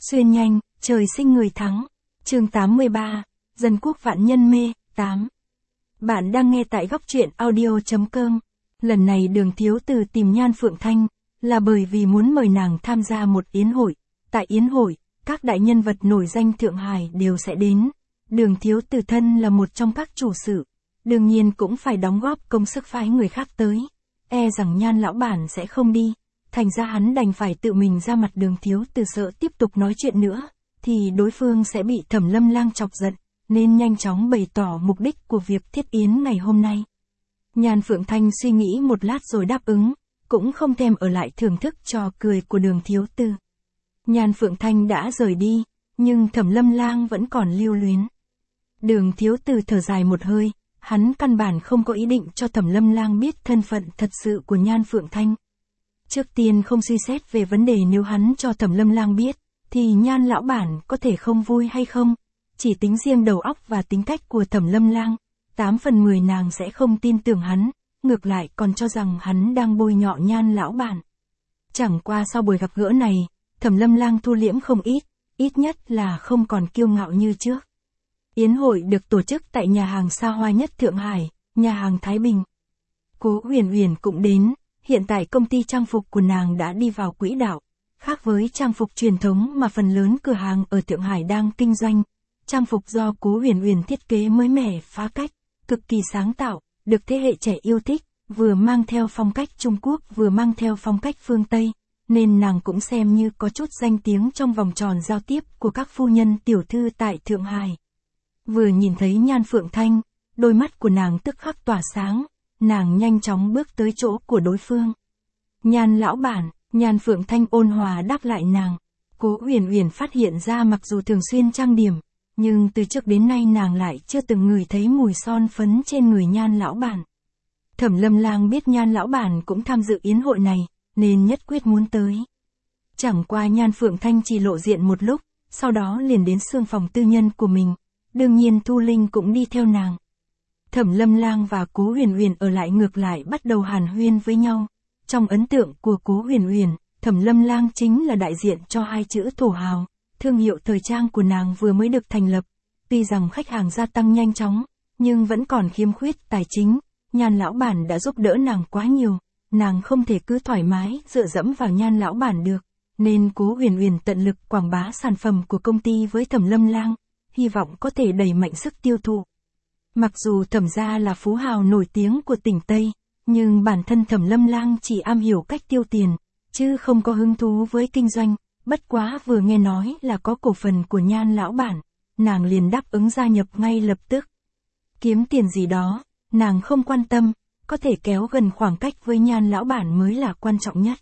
Xuyên nhanh, trời sinh người thắng. Chương 83, Dân quốc vạn nhân mê, 8. Bạn đang nghe tại góc truyện audio.com. Lần này Đường Thiếu Từ tìm Nhan Phượng Thanh, là bởi vì muốn mời nàng tham gia một yến hội. Tại yến hội, các đại nhân vật nổi danh Thượng Hải đều sẽ đến. Đường Thiếu Từ thân là một trong các chủ sự, đương nhiên cũng phải đóng góp công sức phái người khác tới. E rằng Nhan lão bản sẽ không đi, thành ra hắn đành phải tự mình ra mặt. Đường Thiếu Từ sợ tiếp tục nói chuyện nữa, thì đối phương sẽ bị Thẩm Lâm Lang chọc giận, nên nhanh chóng bày tỏ mục đích của việc thiết yến ngày hôm nay. Nhan Phượng Thanh suy nghĩ một lát rồi đáp ứng, cũng không thèm ở lại thưởng thức trò cười của Đường Thiếu Từ. Nhan Phượng Thanh đã rời đi, nhưng Thẩm Lâm Lang vẫn còn lưu luyến. Đường Thiếu Từ thở dài một hơi, hắn căn bản không có ý định cho Thẩm Lâm Lang biết thân phận thật sự của Nhan Phượng Thanh. Trước tiên không suy xét về vấn đề nếu hắn cho Thẩm Lâm Lang biết, thì Nhan lão bản có thể không vui hay không. Chỉ tính riêng đầu óc và tính cách của Thẩm Lâm Lang, 8 phần 10 nàng sẽ không tin tưởng hắn, ngược lại còn cho rằng hắn đang bôi nhọ Nhan lão bản. Chẳng qua sau buổi gặp gỡ này, Thẩm Lâm Lang thu liễm không ít nhất là không còn kiêu ngạo như trước. Yến hội được tổ chức tại nhà hàng xa hoa nhất Thượng Hải, nhà hàng Thái Bình. Cố Huyền Huyền cũng đến, hiện tại công ty trang phục của nàng đã đi vào quỹ đạo. Khác với trang phục truyền thống mà phần lớn cửa hàng ở Thượng Hải đang kinh doanh, trang phục do Cố Huyền Huyền thiết kế mới mẻ phá cách, cực kỳ sáng tạo, được thế hệ trẻ yêu thích, vừa mang theo phong cách Trung Quốc vừa mang theo phong cách phương Tây, nên nàng cũng xem như có chút danh tiếng trong vòng tròn giao tiếp của các phu nhân tiểu thư tại Thượng Hải. Vừa nhìn thấy Nhan Phượng Thanh, đôi mắt của nàng tức khắc tỏa sáng, nàng nhanh chóng bước tới chỗ của đối phương. Nhan lão bản, Nhan Phượng Thanh ôn hòa đáp lại nàng. Cố Huyền Huyền phát hiện ra mặc dù thường xuyên trang điểm, nhưng từ trước đến nay nàng lại chưa từng ngửi thấy mùi son phấn trên người Nhan lão bản. Thẩm Lâm Lang biết Nhan lão bản cũng tham dự yến hội này, nên nhất quyết muốn tới. Chẳng qua Nhan Phượng Thanh chỉ lộ diện một lúc, sau đó liền đến xương phòng tư nhân của mình. Đương nhiên Thu Linh cũng đi theo nàng. Thẩm Lâm Lang và Cố Huyền Huyền ở lại ngược lại bắt đầu hàn huyên với nhau. Trong ấn tượng của Cố Huyền Huyền, Thẩm Lâm Lang chính là đại diện cho hai chữ thổ hào. Thương hiệu thời trang của nàng vừa mới được thành lập. Tuy rằng khách hàng gia tăng nhanh chóng, nhưng vẫn còn khiếm khuyết tài chính. Nhan lão bản đã giúp đỡ nàng quá nhiều, nàng không thể cứ thoải mái dựa dẫm vào Nhan lão bản được. Nên Cố Huyền Huyền tận lực quảng bá sản phẩm của công ty với Thẩm Lâm Lang, hy vọng có thể đẩy mạnh sức tiêu thụ. Mặc dù Thẩm gia là phú hào nổi tiếng của tỉnh Tây, nhưng bản thân Thẩm Lâm Lang chỉ am hiểu cách tiêu tiền, chứ không có hứng thú với kinh doanh. Bất quá vừa nghe nói là có cổ phần của Nhan lão bản, nàng liền đáp ứng gia nhập ngay lập tức. Kiếm tiền gì đó, nàng không quan tâm, có thể kéo gần khoảng cách với Nhan lão bản mới là quan trọng nhất.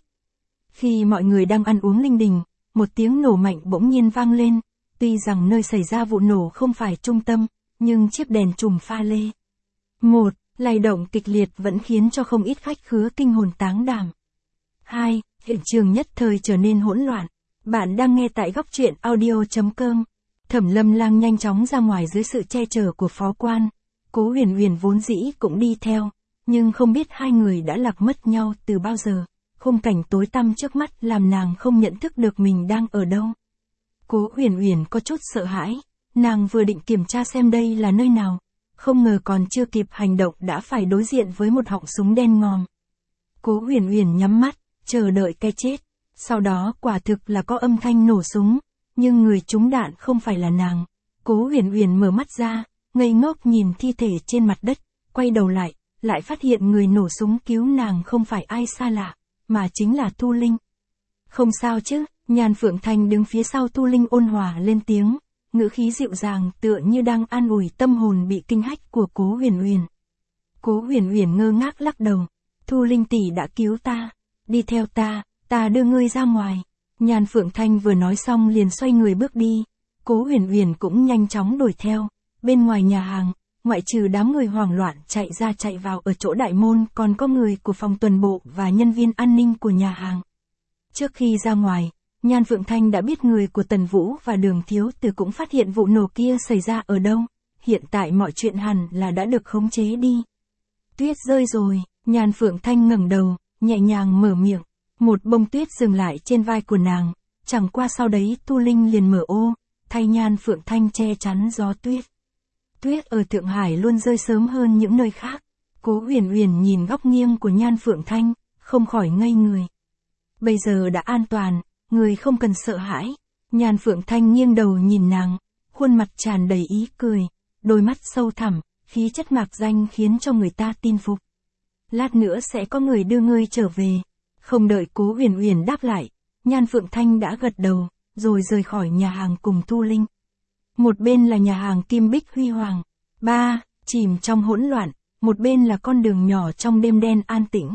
Khi mọi người đang ăn uống linh đình, một tiếng nổ mạnh bỗng nhiên vang lên. Tuy rằng nơi xảy ra vụ nổ không phải trung tâm, nhưng chiếc đèn chùm pha lê lay động kịch liệt vẫn khiến cho không ít khách khứa kinh hồn táng đảm. 2. Hiện trường nhất thời trở nên hỗn loạn. Bạn đang nghe tại góc truyện audio.com. Thẩm Lâm Lang nhanh chóng ra ngoài dưới sự che chở của phó quan. Cố Huyền Huyền vốn dĩ cũng đi theo, nhưng không biết hai người đã lạc mất nhau từ bao giờ. Khung cảnh tối tăm trước mắt làm nàng không nhận thức được mình đang ở đâu. Cố Huyền Huyền có chút sợ hãi, nàng vừa định kiểm tra xem đây là nơi nào, không ngờ còn chưa kịp hành động đã phải đối diện với một họng súng đen ngòm. Cố Huyền Huyền nhắm mắt, chờ đợi cái chết, sau đó quả thực là có âm thanh nổ súng, nhưng người trúng đạn không phải là nàng. Cố Huyền Huyền mở mắt ra, ngây ngốc nhìn thi thể trên mặt đất, quay đầu lại phát hiện người nổ súng cứu nàng không phải ai xa lạ, mà chính là Thu Linh. Không sao chứ? Nhan Phượng Thanh đứng phía sau Thu Linh ôn hòa lên tiếng, ngữ khí dịu dàng tựa như đang an ủi tâm hồn bị kinh hách của Cố Huyền Huyền. Cố Huyền Huyền ngơ ngác lắc đầu, Thu Linh tỷ đã cứu ta, đi theo ta đưa ngươi ra ngoài. Nhan Phượng Thanh vừa nói xong liền xoay người bước đi, Cố Huyền Huyền cũng nhanh chóng đuổi theo. Bên ngoài nhà hàng, ngoại trừ đám người hoảng loạn chạy ra chạy vào ở chỗ đại môn còn có người của phòng tuần bộ và nhân viên an ninh của nhà hàng. Trước khi ra ngoài, Nhan Phượng Thanh đã biết người của Tần Vũ và Đường Thiếu Từ cũng phát hiện vụ nổ kia xảy ra ở đâu, hiện tại mọi chuyện hẳn là đã được khống chế đi. Tuyết rơi rồi, Nhan Phượng Thanh ngẩng đầu, nhẹ nhàng mở miệng, một bông tuyết dừng lại trên vai của nàng, chẳng qua sau đấy Tu Linh liền mở ô, thay Nhan Phượng Thanh che chắn gió tuyết. Tuyết ở Thượng Hải luôn rơi sớm hơn những nơi khác. Cố Huyền Huyền nhìn góc nghiêng của Nhan Phượng Thanh, không khỏi ngây người. Bây giờ đã an toàn, người không cần sợ hãi. Nhan Phượng Thanh nghiêng đầu nhìn nàng, khuôn mặt tràn đầy ý cười, đôi mắt sâu thẳm, khí chất mạc danh khiến cho người ta tin phục. Lát nữa sẽ có người đưa ngươi trở về. Không đợi Cố Huyền Huyền đáp lại, Nhan Phượng Thanh đã gật đầu, rồi rời khỏi nhà hàng cùng Tu Linh. Một bên là nhà hàng Kim Bích huy hoàng, chìm trong hỗn loạn, một bên là con đường nhỏ trong đêm đen an tĩnh.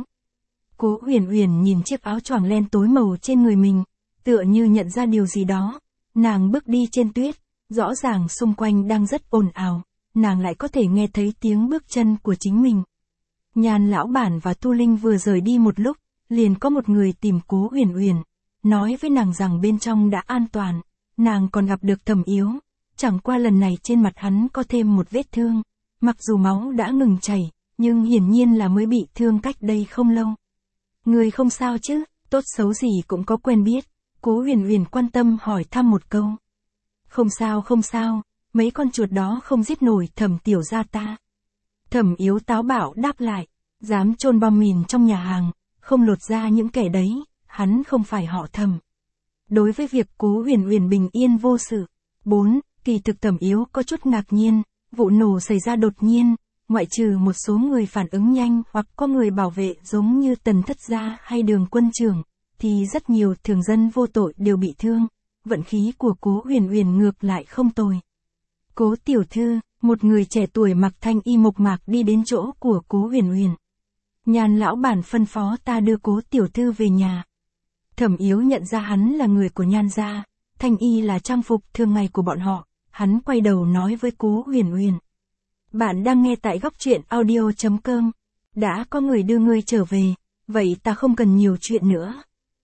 Cố Huyền Huyền nhìn chiếc áo choàng len tối màu trên người mình, tựa như nhận ra điều gì đó, nàng bước đi trên tuyết, rõ ràng xung quanh đang rất ồn ào, nàng lại có thể nghe thấy tiếng bước chân của chính mình. Nhan lão bản và Tu Linh vừa rời đi một lúc, liền có một người tìm Cố Huyền Huyền, nói với nàng rằng bên trong đã an toàn, nàng còn gặp được Thẩm Yếu, chẳng qua lần này trên mặt hắn có thêm một vết thương, mặc dù máu đã ngừng chảy, nhưng hiển nhiên là mới bị thương cách đây không lâu. Người không sao chứ, tốt xấu gì cũng có quen biết, Cố Huyền Huyền quan tâm hỏi thăm một câu. Không sao, mấy con chuột đó không giết nổi Thẩm tiểu gia ta. Thẩm Yếu táo bạo đáp lại, dám chôn bom mìn trong nhà hàng, không lột ra những kẻ đấy, hắn không phải họ Thẩm. Đối với việc Cố Huyền Huyền bình yên vô sự. 4. Kỳ thực Thẩm Yếu có chút ngạc nhiên, vụ nổ xảy ra đột nhiên, ngoại trừ một số người phản ứng nhanh hoặc có người bảo vệ giống như Tần Thất Gia hay Đường quân trưởng, thì rất nhiều thường dân vô tội đều bị thương, vận khí của Cố Huyền Huyền ngược lại không tồi. Cố tiểu thư, một người trẻ tuổi mặc thanh y mộc mạc đi đến chỗ của Cố Huyền Huyền. Nhan lão bản phân phó ta đưa Cố tiểu thư về nhà. Thẩm Yếu nhận ra hắn là người của Nhan gia, thanh y là trang phục thường ngày của bọn họ, hắn quay đầu nói với Cố Huyền Huyền. Bạn đang nghe tại góc truyện audio.com, đã có người đưa ngươi trở về, vậy ta không cần nhiều chuyện nữa.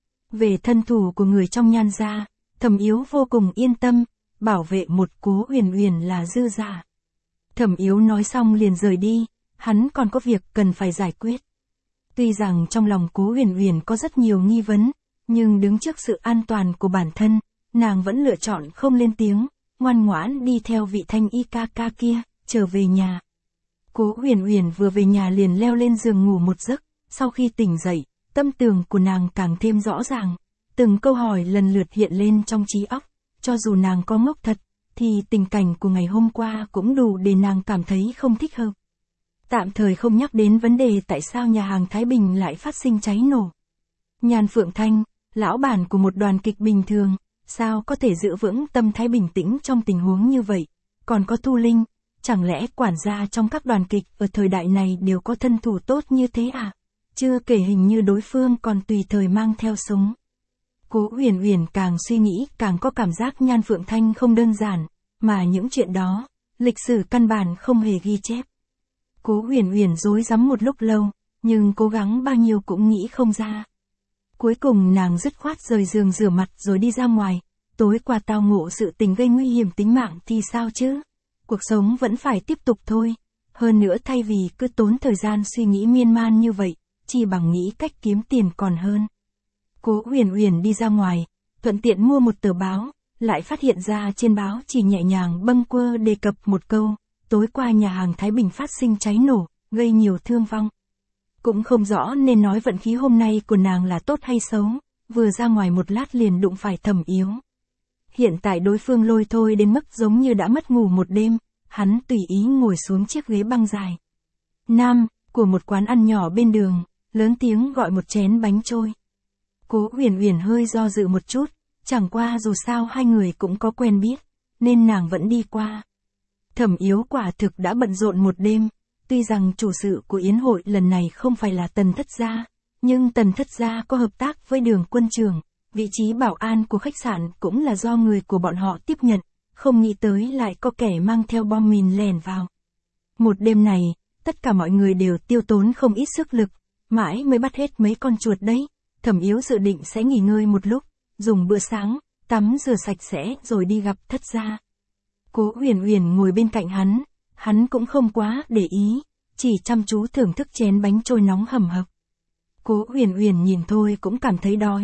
Về thân thủ của người trong Nhan gia, Thẩm Yếu vô cùng yên tâm, bảo vệ một Cố Huyền Huyền là dư giả. Thẩm Yếu nói xong liền rời đi, hắn còn có việc cần phải giải quyết. Tuy rằng trong lòng Cố Huyền Huyền có rất nhiều nghi vấn, nhưng đứng trước sự an toàn của bản thân, nàng vẫn lựa chọn không lên tiếng, ngoan ngoãn đi theo vị thanh y ca ca kia, trở về nhà. Cố Huyền Huyền vừa về nhà liền leo lên giường ngủ một giấc, sau khi tỉnh dậy, tâm tường của nàng càng thêm rõ ràng, từng câu hỏi lần lượt hiện lên trong trí óc, cho dù nàng có ngốc thật, thì tình cảnh của ngày hôm qua cũng đủ để nàng cảm thấy không thích hợp. Tạm thời không nhắc đến vấn đề tại sao nhà hàng Thái Bình lại phát sinh cháy nổ. Nhan Phượng Thanh, lão bản của một đoàn kịch bình thường, sao có thể giữ vững tâm thái bình tĩnh trong tình huống như vậy, còn có Tu Linh, chẳng lẽ quản gia trong các đoàn kịch ở thời đại này đều có thân thủ tốt như thế à? Chưa kể hình như đối phương còn tùy thời mang theo súng. Cố Huyền Huyền càng suy nghĩ càng có cảm giác Nhan Phượng Thanh không đơn giản, mà những chuyện đó, lịch sử căn bản không hề ghi chép. Cố Huyền Huyền rối rắm một lúc lâu, nhưng cố gắng bao nhiêu cũng nghĩ không ra. Cuối cùng nàng dứt khoát rời giường rửa mặt rồi đi ra ngoài, tối qua tao ngộ sự tình gây nguy hiểm tính mạng thì sao chứ? Cuộc sống vẫn phải tiếp tục thôi, hơn nữa thay vì cứ tốn thời gian suy nghĩ miên man như vậy, chỉ bằng nghĩ cách kiếm tiền còn hơn. Cố Huyền Huyền đi ra ngoài, thuận tiện mua một tờ báo, lại phát hiện ra trên báo chỉ nhẹ nhàng bâng quơ đề cập một câu, tối qua nhà hàng Thái Bình phát sinh cháy nổ, gây nhiều thương vong. Cũng không rõ nên nói vận khí hôm nay của nàng là tốt hay xấu, vừa ra ngoài một lát liền đụng phải Thẩm Yếu. Hiện tại đối phương lôi thôi đến mức giống như đã mất ngủ một đêm, hắn tùy ý ngồi xuống chiếc ghế băng dài. Nam, của một quán ăn nhỏ bên đường, lớn tiếng gọi một chén bánh trôi. Cố Huyền Huyền hơi do dự một chút, chẳng qua dù sao hai người cũng có quen biết, nên nàng vẫn đi qua. Thẩm Yếu quả thực đã bận rộn một đêm, tuy rằng chủ sự của yến hội lần này không phải là Tần Thất Gia, nhưng Tần Thất Gia có hợp tác với Đường quân trưởng, vị trí bảo an của khách sạn cũng là do người của bọn họ tiếp nhận, không nghĩ tới lại có kẻ mang theo bom mìn lẻn vào. Một đêm này, tất cả mọi người đều tiêu tốn không ít sức lực, mãi mới bắt hết mấy con chuột đấy. Thẩm Yếu dự định sẽ nghỉ ngơi một lúc, dùng bữa sáng, tắm rửa sạch sẽ rồi đi gặp Thất Gia. Cố Huyền Huyền ngồi bên cạnh hắn cũng không quá để ý, chỉ chăm chú thưởng thức chén bánh trôi nóng hầm hập. Cố Huyền Huyền nhìn thôi cũng cảm thấy đói,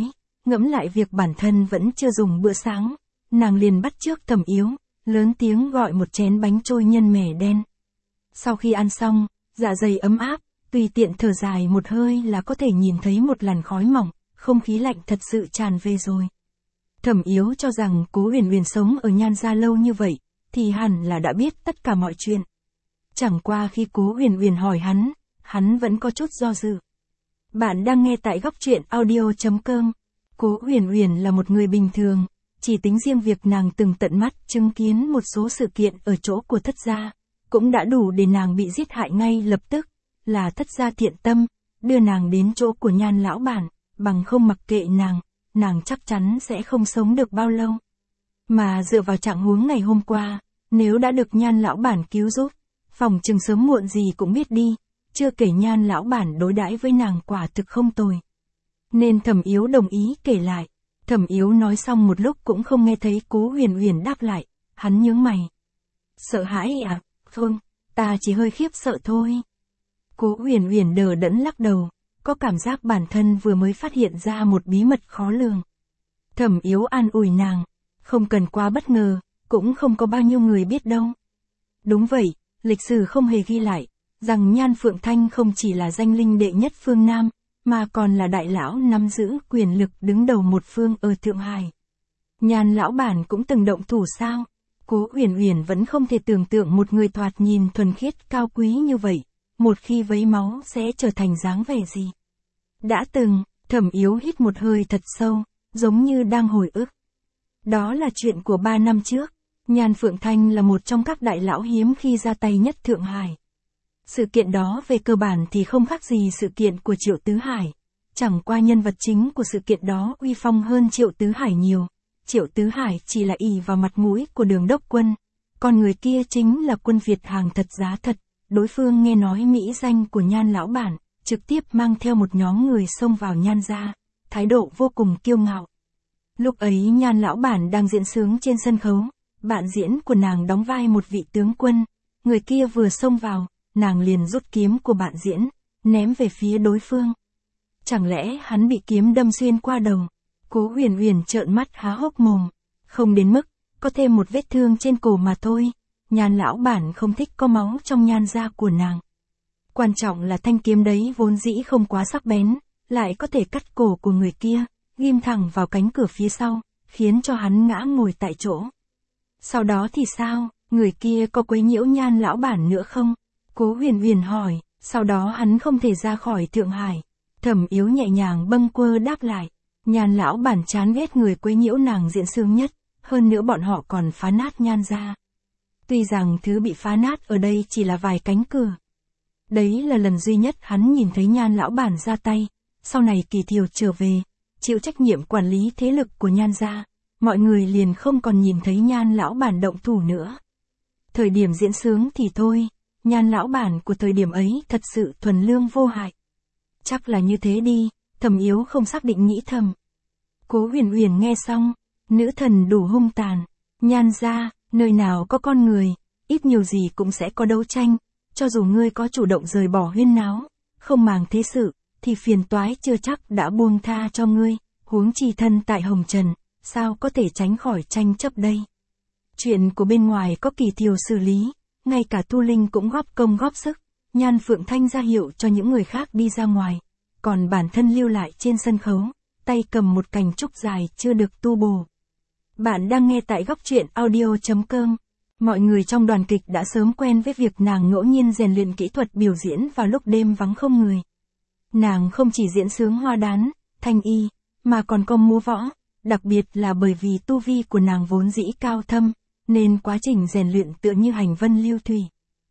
ngẫm lại việc bản thân vẫn chưa dùng bữa sáng, nàng liền bắt chước Thẩm Yếu, lớn tiếng gọi một chén bánh trôi nhân mẻ đen. Sau khi ăn xong, dạ dày ấm áp, tùy tiện thở dài một hơi là có thể nhìn thấy một làn khói mỏng, không khí lạnh thật sự tràn về rồi. Thẩm Yếu cho rằng Cố Huyền Huyền sống ở Nhan gia lâu như vậy, thì hẳn là đã biết tất cả mọi chuyện. Chẳng qua khi Cố Huyền Huyền hỏi hắn vẫn có chút do dự. Bạn đang nghe tại góc truyện audio.com. Cố Huyền Huyền là một người bình thường, chỉ tính riêng việc nàng từng tận mắt chứng kiến một số sự kiện ở chỗ của Thất gia, cũng đã đủ để nàng bị giết hại ngay lập tức, là Thất gia thiện tâm, đưa nàng đến chỗ của Nhan lão bản, bằng không mặc kệ nàng chắc chắn sẽ không sống được bao lâu. Mà dựa vào trạng huống ngày hôm qua, nếu đã được Nhan lão bản cứu giúp, phòng chừng sớm muộn gì cũng biết đi, chưa kể Nhan lão bản đối đãi với nàng quả thực không tồi. Nên Thẩm Yếu đồng ý kể lại. Thẩm Yếu nói xong một lúc cũng không nghe thấy Cố Huyền Huyền đáp lại, hắn nhướng mày. Sợ hãi à? Không, ta chỉ hơi khiếp sợ thôi. Cố Huyền Huyền đờ đẫn lắc đầu, có cảm giác bản thân vừa mới phát hiện ra một bí mật khó lường. Thẩm Yếu an ủi nàng, không cần quá bất ngờ, cũng không có bao nhiêu người biết đâu. Đúng vậy, lịch sử không hề ghi lại, rằng Nhan Phượng Thanh không chỉ là danh linh đệ nhất phương Nam, mà còn là đại lão nắm giữ quyền lực đứng đầu một phương ở Thượng Hải. Nhan lão bản cũng từng động thủ sao? Cố Huyền Huyền vẫn không thể tưởng tượng một người thoạt nhìn thuần khiết cao quý như vậy, một khi vấy máu sẽ trở thành dáng vẻ gì. Đã từng, Thẩm Yếu hít một hơi thật sâu, giống như đang hồi ức. Đó là chuyện của 3 năm trước, Nhan Phượng Thanh là một trong các đại lão hiếm khi ra tay nhất Thượng Hải. Sự kiện đó về cơ bản thì không khác gì sự kiện của Triệu Tứ Hải. Chẳng qua nhân vật chính của sự kiện đó uy phong hơn Triệu Tứ Hải nhiều. Triệu Tứ Hải chỉ là ỷ vào mặt mũi của Đường đốc quân. Còn người kia chính là quân Việt hàng thật giá thật. Đối phương nghe nói mỹ danh của Nhan lão bản, trực tiếp mang theo một nhóm người xông vào Nhan gia, thái độ vô cùng kiêu ngạo. Lúc ấy Nhan lão bản đang diễn sướng trên sân khấu, bạn diễn của nàng đóng vai một vị tướng quân. Người kia vừa xông vào, nàng liền rút kiếm của bạn diễn, ném về phía đối phương. Chẳng lẽ hắn bị kiếm đâm xuyên qua đầu? Cố Huyền Huyền trợn mắt há hốc mồm. Không đến mức, có thêm một vết thương trên cổ mà thôi. Nhan lão bản không thích có máu trong Nhan gia của nàng. Quan trọng là thanh kiếm đấy vốn dĩ không quá sắc bén, lại có thể cắt cổ của người kia, ghim thẳng vào cánh cửa phía sau, khiến cho hắn ngã ngồi tại chỗ. Sau đó thì sao, người kia có quấy nhiễu Nhan lão bản nữa không? Cố Huyền Huyền hỏi, sau đó hắn không thể ra khỏi Thượng Hải. Thẩm Yếu nhẹ nhàng bâng quơ đáp lại, Nhan lão bản chán ghét người quấy nhiễu nàng diễn sướng nhất, hơn nữa bọn họ còn phá nát Nhan gia. Tuy rằng thứ bị phá nát ở đây chỉ là vài cánh cửa. Đấy là lần duy nhất hắn nhìn thấy Nhan lão bản ra tay, sau này Kỳ Thiều trở về, chịu trách nhiệm quản lý thế lực của Nhan gia, mọi người liền không còn nhìn thấy Nhan lão bản động thủ nữa. Thời điểm diễn sướng thì thôi, Nhan lão bản của thời điểm ấy thật sự thuần lương vô hại. Chắc là như thế đi, Thẩm Yếu không xác định nghĩ thầm. Cố Huyền Huyền nghe xong, nữ thần đủ hung tàn, Nhan gia, nơi nào có con người, ít nhiều gì cũng sẽ có đấu tranh, cho dù ngươi có chủ động rời bỏ huyên náo, không màng thế sự, thì phiền toái chưa chắc đã buông tha cho ngươi, huống chi thân tại hồng trần, sao có thể tránh khỏi tranh chấp đây. Chuyện của bên ngoài có Kỳ Thiều xử lý, ngay cả Tu Linh cũng góp công góp sức, Nhan Phượng Thanh ra hiệu cho những người khác đi ra ngoài, còn bản thân lưu lại trên sân khấu, tay cầm một cành trúc dài chưa được tu bổ. Bạn đang nghe tại góc truyện audio.com. Mọi người trong đoàn kịch đã sớm quen với việc nàng ngẫu nhiên rèn luyện kỹ thuật biểu diễn vào lúc đêm vắng không người. Nàng không chỉ diễn sướng hoa đán, thanh y, mà còn có múa võ, đặc biệt là bởi vì tu vi của nàng vốn dĩ cao thâm, nên quá trình rèn luyện tựa như hành vân lưu thủy.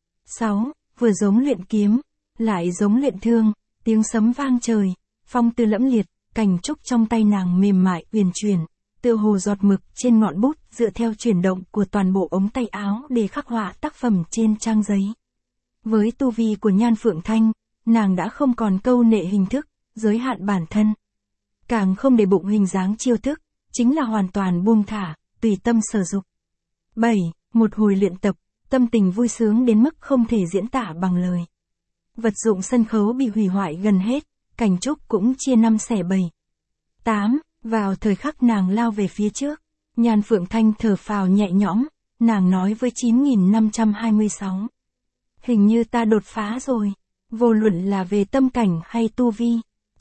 6. Vừa giống luyện kiếm, lại giống luyện thương, tiếng sấm vang trời, phong tư lẫm liệt, cành trúc trong tay nàng mềm mại uyển chuyển, tựa hồ giọt mực trên ngọn bút dựa theo chuyển động của toàn bộ ống tay áo để khắc họa tác phẩm trên trang giấy. Với tu vi của Nhan Phượng Thanh, nàng đã không còn câu nệ hình thức, giới hạn bản thân. Càng không để bụng hình dáng chiêu thức, chính là hoàn toàn buông thả, tùy tâm sở dục. 7. Một hồi luyện tập, tâm tình vui sướng đến mức không thể diễn tả bằng lời. Vật dụng sân khấu bị hủy hoại gần hết, cành trúc cũng chia 5 xẻ 7. 8. Vào thời khắc nàng lao về phía trước, Nhan Phượng Thanh thở phào nhẹ nhõm, nàng nói với 9526. Hình như ta đột phá rồi, vô luận là về tâm cảnh hay tu vi.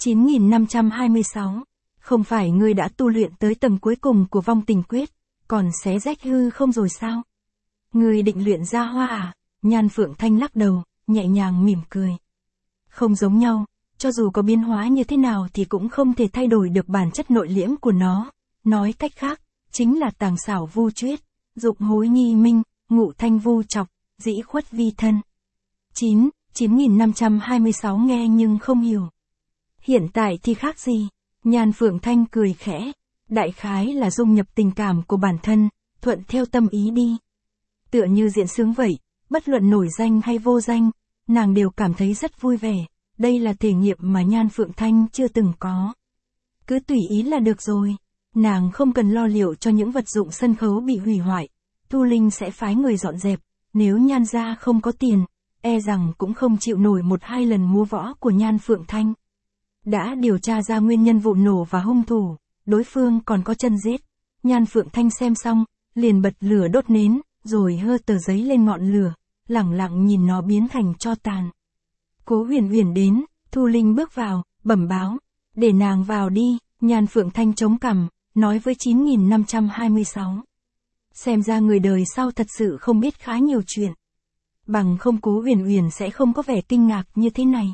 9526. Không phải ngươi đã tu luyện tới tầng cuối cùng của vong tình quyết, còn xé rách hư không rồi sao? Ngươi định luyện ra hoa à? Nhan Phượng Thanh lắc đầu, nhẹ nhàng mỉm cười. Không giống nhau, cho dù có biến hóa như thế nào thì cũng không thể thay đổi được bản chất nội liễm của nó. Nói cách khác, chính là tàng xảo vu chuyết, dụng hối nhi minh, ngụ thanh vu chọc, dĩ khuất vi thân. 9526 nghe nhưng không hiểu. Hiện tại thì khác gì? Nhan Phượng Thanh cười khẽ, đại khái là dung nhập tình cảm của bản thân, thuận theo tâm ý đi. Tựa như diễn sướng vậy, bất luận nổi danh hay vô danh, nàng đều cảm thấy rất vui vẻ, đây là thể nghiệm mà Nhan Phượng Thanh chưa từng có. Cứ tùy ý là được rồi, nàng không cần lo liệu cho những vật dụng sân khấu bị hủy hoại, Thu Linh sẽ phái người dọn dẹp, nếu Nhan gia không có tiền, e rằng cũng không chịu nổi 1-2 lần múa võ của Nhan Phượng Thanh. Đã điều tra ra nguyên nhân vụ nổ và hung thủ, đối phương còn có chân giết. Nhan Phượng Thanh xem xong, liền bật lửa đốt nến, rồi hơ tờ giấy lên ngọn lửa, lẳng lặng nhìn nó biến thành tro tàn. Cố Huyền Huyền đến, Thu Linh bước vào, bẩm báo, để nàng vào đi. Nhan Phượng Thanh chống cằm, nói với 9526. Xem ra người đời sau thật sự không biết khá nhiều chuyện. Bằng không Cố Huyền Huyền sẽ không có vẻ kinh ngạc như thế này.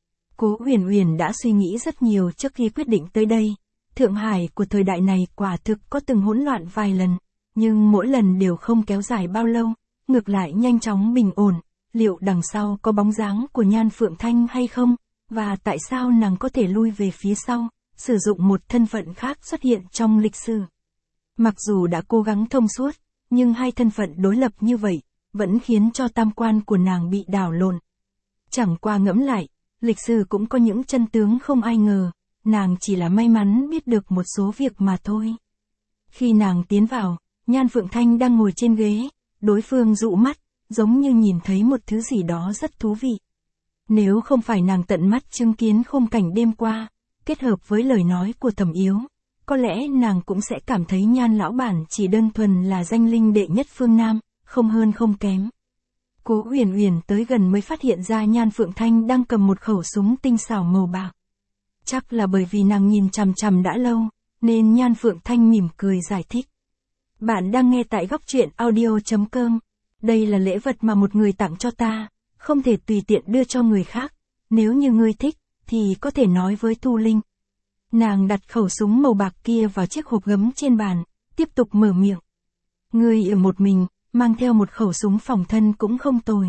Cố Huyền Huyền đã suy nghĩ rất nhiều trước khi quyết định tới đây. Thượng Hải của thời đại này quả thực có từng hỗn loạn vài lần, nhưng mỗi lần đều không kéo dài bao lâu, ngược lại nhanh chóng bình ổn. Liệu đằng sau có bóng dáng của Nhan Phượng Thanh hay không? Và tại sao nàng có thể lui về phía sau, sử dụng một thân phận khác xuất hiện trong lịch sử? Mặc dù đã cố gắng thông suốt, nhưng hai thân phận đối lập như vậy, vẫn khiến cho tam quan của nàng bị đảo lộn. Chẳng qua ngẫm lại, lịch sử cũng có những chân tướng không ai ngờ, nàng chỉ là may mắn biết được một số việc mà thôi. Khi nàng tiến vào, Nhan Phượng Thanh đang ngồi trên ghế, đối phương dụ mắt, giống như nhìn thấy một thứ gì đó rất thú vị. Nếu không phải nàng tận mắt chứng kiến khung cảnh đêm qua, kết hợp với lời nói của Thẩm Yếu, có lẽ nàng cũng sẽ cảm thấy Nhan lão bản chỉ đơn thuần là danh linh đệ nhất phương Nam, không hơn không kém. Cố Huyền Huyền tới gần mới phát hiện ra Nhan Phượng Thanh đang cầm một khẩu súng tinh xảo màu bạc. Chắc là bởi vì nàng nhìn chằm chằm đã lâu, nên Nhan Phượng Thanh mỉm cười giải thích. Bạn đang nghe tại góc truyện audio.com. Đây là lễ vật mà một người tặng cho ta, không thể tùy tiện đưa cho người khác. Nếu như ngươi thích, thì có thể nói với Thu Linh. Nàng đặt khẩu súng màu bạc kia vào chiếc hộp gấm trên bàn, tiếp tục mở miệng. Ngươi ở một mình, mang theo một khẩu súng phòng thân cũng không tồi.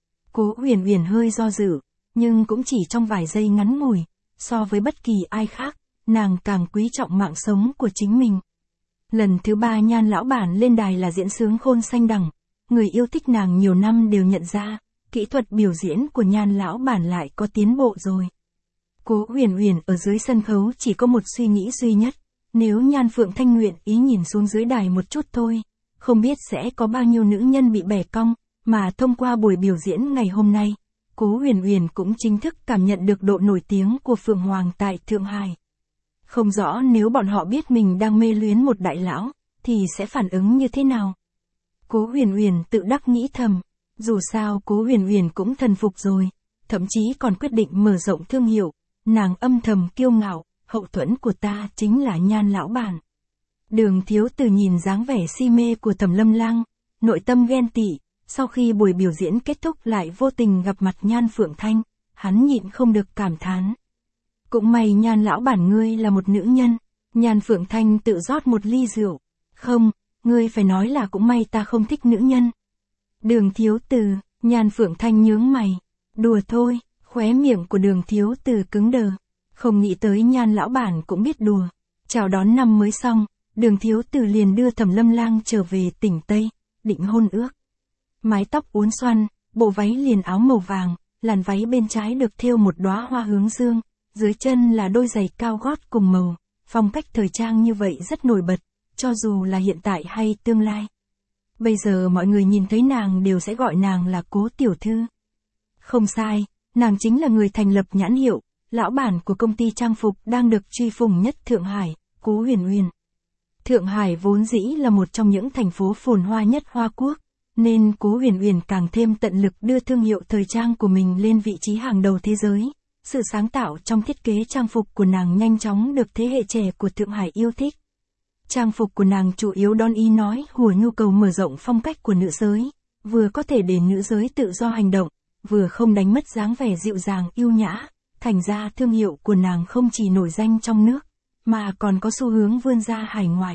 Cố Huyền Huyền hơi do dự, nhưng cũng chỉ trong vài giây ngắn ngủi, so với bất kỳ ai khác, nàng càng quý trọng mạng sống của chính mình. Lần thứ 3 Nhan lão bản lên đài là diễn sướng Khôn Xanh Đằng, người yêu thích nàng nhiều năm đều nhận ra, kỹ thuật biểu diễn của Nhan lão bản lại có tiến bộ rồi. Cố Huyền Huyền ở dưới sân khấu chỉ có một suy nghĩ duy nhất, nếu Nhan Phượng Thanh nguyện ý nhìn xuống dưới đài một chút thôi, không biết sẽ có bao nhiêu nữ nhân bị bẻ cong, mà thông qua buổi biểu diễn ngày hôm nay, Cố Huyền Huyền cũng chính thức cảm nhận được độ nổi tiếng của Phượng Hoàng tại Thượng Hải. Không rõ nếu bọn họ biết mình đang mê luyến một đại lão, thì sẽ phản ứng như thế nào? Cố Huyền Huyền tự đắc nghĩ thầm, dù sao Cố Huyền Huyền cũng thần phục rồi, thậm chí còn quyết định mở rộng thương hiệu, nàng âm thầm kiêu ngạo, hậu thuẫn của ta chính là Nhan lão bản. Đường Thiếu Từ nhìn dáng vẻ si mê của Thẩm Lâm Lang, nội tâm ghen tị, sau khi buổi biểu diễn kết thúc lại vô tình gặp mặt Nhan Phượng Thanh, hắn nhịn không được cảm thán. Cũng may Nhan lão bản ngươi là một nữ nhân. Nhan Phượng Thanh tự rót một ly rượu. Không, ngươi phải nói là cũng may ta không thích nữ nhân. Đường Thiếu Từ, Nhan Phượng Thanh nhướng mày. Đùa thôi, khóe miệng của Đường Thiếu Từ cứng đờ. Không nghĩ tới Nhan lão bản cũng biết đùa. Chào đón năm mới xong, Đường Thiếu Từ liền đưa Thẩm Lâm Lang trở về tỉnh Tây, định hôn ước. Mái tóc uốn xoăn, bộ váy liền áo màu vàng, làn váy bên trái được thêu một đóa hoa hướng dương, dưới chân là đôi giày cao gót cùng màu, phong cách thời trang như vậy rất nổi bật, cho dù là hiện tại hay tương lai. Bây giờ mọi người nhìn thấy nàng đều sẽ gọi nàng là Cố tiểu thư. Không sai, nàng chính là người thành lập nhãn hiệu, lão bản của công ty trang phục đang được truy phủng nhất Thượng Hải, Cố Huyền Huyền. Thượng Hải vốn dĩ là một trong những thành phố phồn hoa nhất Hoa Quốc, nên Cố Huyền Huyền càng thêm tận lực đưa thương hiệu thời trang của mình lên vị trí hàng đầu thế giới. Sự sáng tạo trong thiết kế trang phục của nàng nhanh chóng được thế hệ trẻ của Thượng Hải yêu thích. Trang phục của nàng chủ yếu đón ý nói hùa nhu cầu mở rộng phong cách của nữ giới, vừa có thể để nữ giới tự do hành động, vừa không đánh mất dáng vẻ dịu dàng yêu nhã. Thành ra thương hiệu của nàng không chỉ nổi danh trong nước, mà còn có xu hướng vươn ra hải ngoại.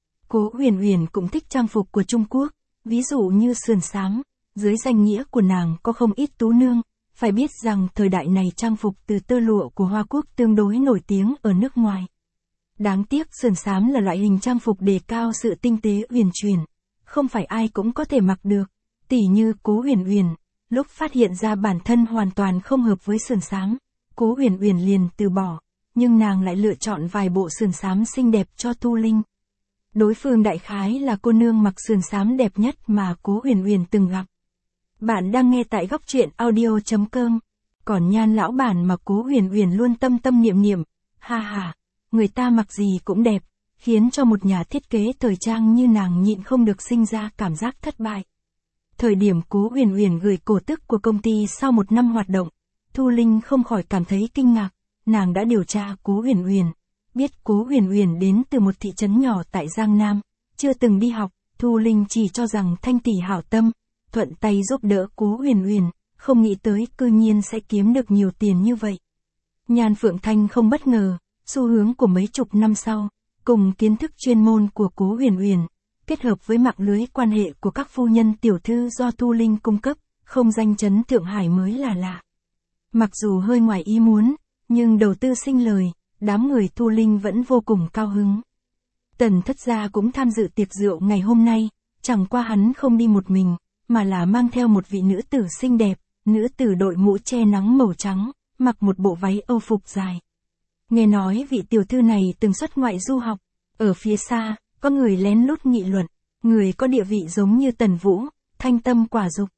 Cố Huyền Huyền cũng thích trang phục của Trung Quốc, ví dụ như sườn xám, dưới danh nghĩa của nàng có không ít tú nương. Phải biết rằng thời đại này trang phục từ tơ lụa của Hoa Quốc tương đối nổi tiếng ở nước ngoài. Đáng tiếc sườn xám là loại hình trang phục đề cao sự tinh tế uyển chuyển, không phải ai cũng có thể mặc được. Tỉ như Cố Huyền Huyền, lúc phát hiện ra bản thân hoàn toàn không hợp với sườn xám, Cố Huyền Huyền liền từ bỏ, nhưng nàng lại lựa chọn vài bộ sườn xám xinh đẹp cho Thu Linh. Đối phương đại khái là cô nương mặc sườn xám đẹp nhất mà Cố Huyền Huyền từng gặp. Bạn đang nghe tại góc truyện audio.com. Còn Nhan lão bản mà Cố Huyền Huyền luôn tâm tâm niệm niệm, ha ha, người ta mặc gì cũng đẹp, khiến cho một nhà thiết kế thời trang như nàng nhịn không được sinh ra cảm giác thất bại. Thời điểm Cố Huyền Huyền gửi cổ tức của công ty sau 1 năm hoạt động, Thu Linh không khỏi cảm thấy kinh ngạc. Nàng đã điều tra Cố Huyền Huyền, biết Cố Huyền Huyền đến từ một thị trấn nhỏ tại Giang Nam, chưa từng đi học. Thu Linh chỉ cho rằng Thanh tỷ hảo tâm, thuận tay giúp đỡ Cố Huyền Huyền, không nghĩ tới cư nhiên sẽ kiếm được nhiều tiền như vậy. Nhan Phượng Thanh không bất ngờ, xu hướng của mấy chục năm sau, cùng kiến thức chuyên môn của Cố Huyền Huyền, kết hợp với mạng lưới quan hệ của các phu nhân tiểu thư do Thu Linh cung cấp, không danh chấn Thượng Hải mới là lạ. Mặc dù hơi ngoài ý muốn, nhưng đầu tư sinh lời, đám người Thu Linh vẫn vô cùng cao hứng. Tần Thất Gia cũng tham dự tiệc rượu ngày hôm nay, chẳng qua hắn không đi một mình, mà là mang theo một vị nữ tử xinh đẹp, nữ tử đội mũ che nắng màu trắng, mặc một bộ váy Âu phục dài. Nghe nói vị tiểu thư này từng xuất ngoại du học, ở phía xa, có người lén lút nghị luận, người có địa vị giống như Tần Vũ, thanh tâm quả dục.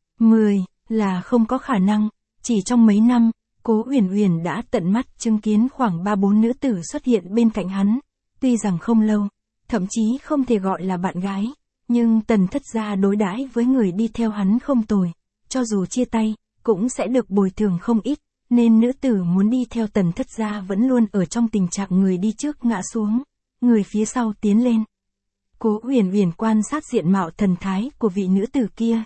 10 là không có khả năng, chỉ trong mấy năm, Cố Huyền Huyền đã tận mắt chứng kiến khoảng 3-4 nữ tử xuất hiện bên cạnh hắn, tuy rằng không lâu, thậm chí không thể gọi là bạn gái, nhưng Tần Thất Gia đối đãi với người đi theo hắn không tồi, cho dù chia tay, cũng sẽ được bồi thường không ít, nên nữ tử muốn đi theo Tần Thất Gia vẫn luôn ở trong tình trạng người đi trước ngã xuống, người phía sau tiến lên. Cố Huyền Huyền quan sát diện mạo thần thái của vị nữ tử kia,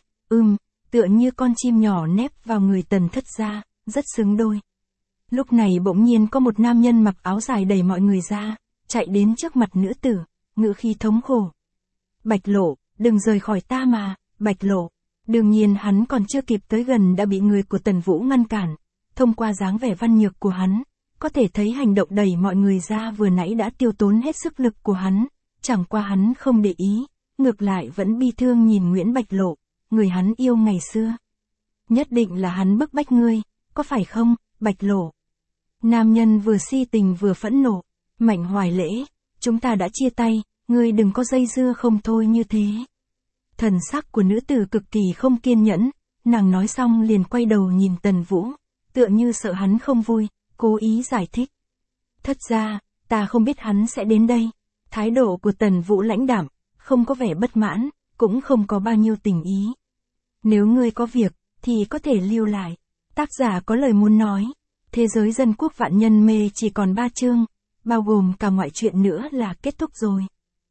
tựa như con chim nhỏ nép vào người Tần Thất Gia, rất xứng đôi. Lúc này bỗng nhiên có một nam nhân mặc áo dài đẩy mọi người ra, chạy đến trước mặt nữ tử, ngữ khí thống khổ. Bạch Lộ, đừng rời khỏi ta mà, Bạch Lộ. Đương nhiên hắn còn chưa kịp tới gần đã bị người của Tần Vũ ngăn cản. Thông qua dáng vẻ văn nhược của hắn, có thể thấy hành động đẩy mọi người ra vừa nãy đã tiêu tốn hết sức lực của hắn. Chẳng qua hắn không để ý, ngược lại vẫn bi thương nhìn Nguyễn Bạch Lộ, người hắn yêu ngày xưa. Nhất định là hắn bức bách ngươi, có phải không, Bạch Lộ? Nam nhân vừa si tình vừa phẫn nộ. Mạnh Hoài Lễ, chúng ta đã chia tay, ngươi đừng có dây dưa không thôi như thế. Thần sắc của nữ tử cực kỳ không kiên nhẫn, nàng nói xong liền quay đầu nhìn Tần Vũ, tựa như sợ hắn không vui, cố ý giải thích. Thất gia, ta không biết hắn sẽ đến đây. Thái độ của Tần Vũ lãnh đạm, không có vẻ bất mãn, cũng không có bao nhiêu tình ý. Nếu ngươi có việc, thì có thể lưu lại. Tác giả có lời muốn nói. Thế giới dân quốc vạn nhân mê chỉ còn 3 chương, bao gồm cả ngoại truyện nữa là kết thúc rồi.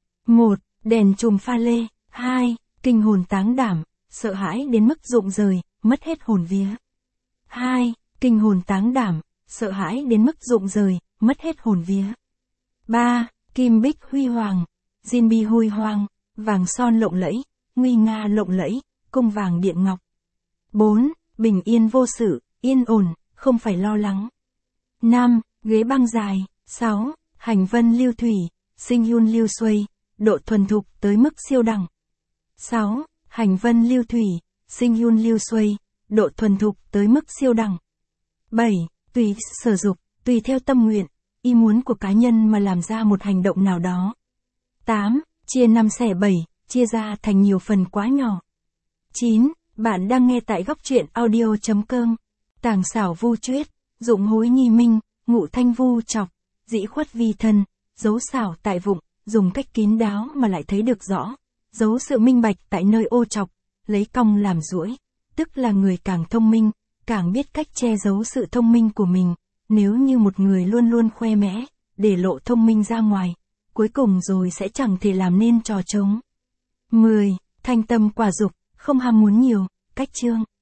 1. Đèn chùm pha lê. 2. Kinh hồn táng đảm, sợ hãi đến mức rụng rời, mất hết hồn vía. 2. Kinh hồn táng đảm, sợ hãi đến mức rụng rời, mất hết hồn vía. 3. Kim bích huy hoàng, diên bi huy hoàng, vàng son lộng lẫy, nguy nga lộng lẫy, cung vàng điện ngọc. 4. Bình yên vô sự, yên ổn, không phải lo lắng. 5. Ghế băng dài. 6. Hành vân lưu thủy, sinh yun lưu xuây, độ thuần thục tới mức siêu đẳng. 6. Hành vân lưu thủy, sinh yun lưu xuây, độ thuần thục tới mức siêu đẳng. 7. Tùy sở dục, tùy theo tâm nguyện, ý muốn của cá nhân mà làm ra một hành động nào đó. 8. Chia 5 xẻ 7, chia ra thành nhiều phần quá nhỏ. 9. Bạn đang nghe tại góc truyện audio.com. Tàng xảo vu chuyết, dụng hối nhi minh, ngụ thanh vu chọc, dĩ khuất vi thân, giấu xảo tại vụng, dùng cách kín đáo mà lại thấy được rõ. Giấu sự minh bạch tại nơi ô trọc, lấy cong làm duỗi, tức là người càng thông minh, càng biết cách che giấu sự thông minh của mình. Nếu như một người luôn luôn khoe mẽ, để lộ thông minh ra ngoài, cuối cùng rồi sẽ chẳng thể làm nên trò trống. 10. Thanh tâm quả dục, không ham muốn nhiều. Cách chương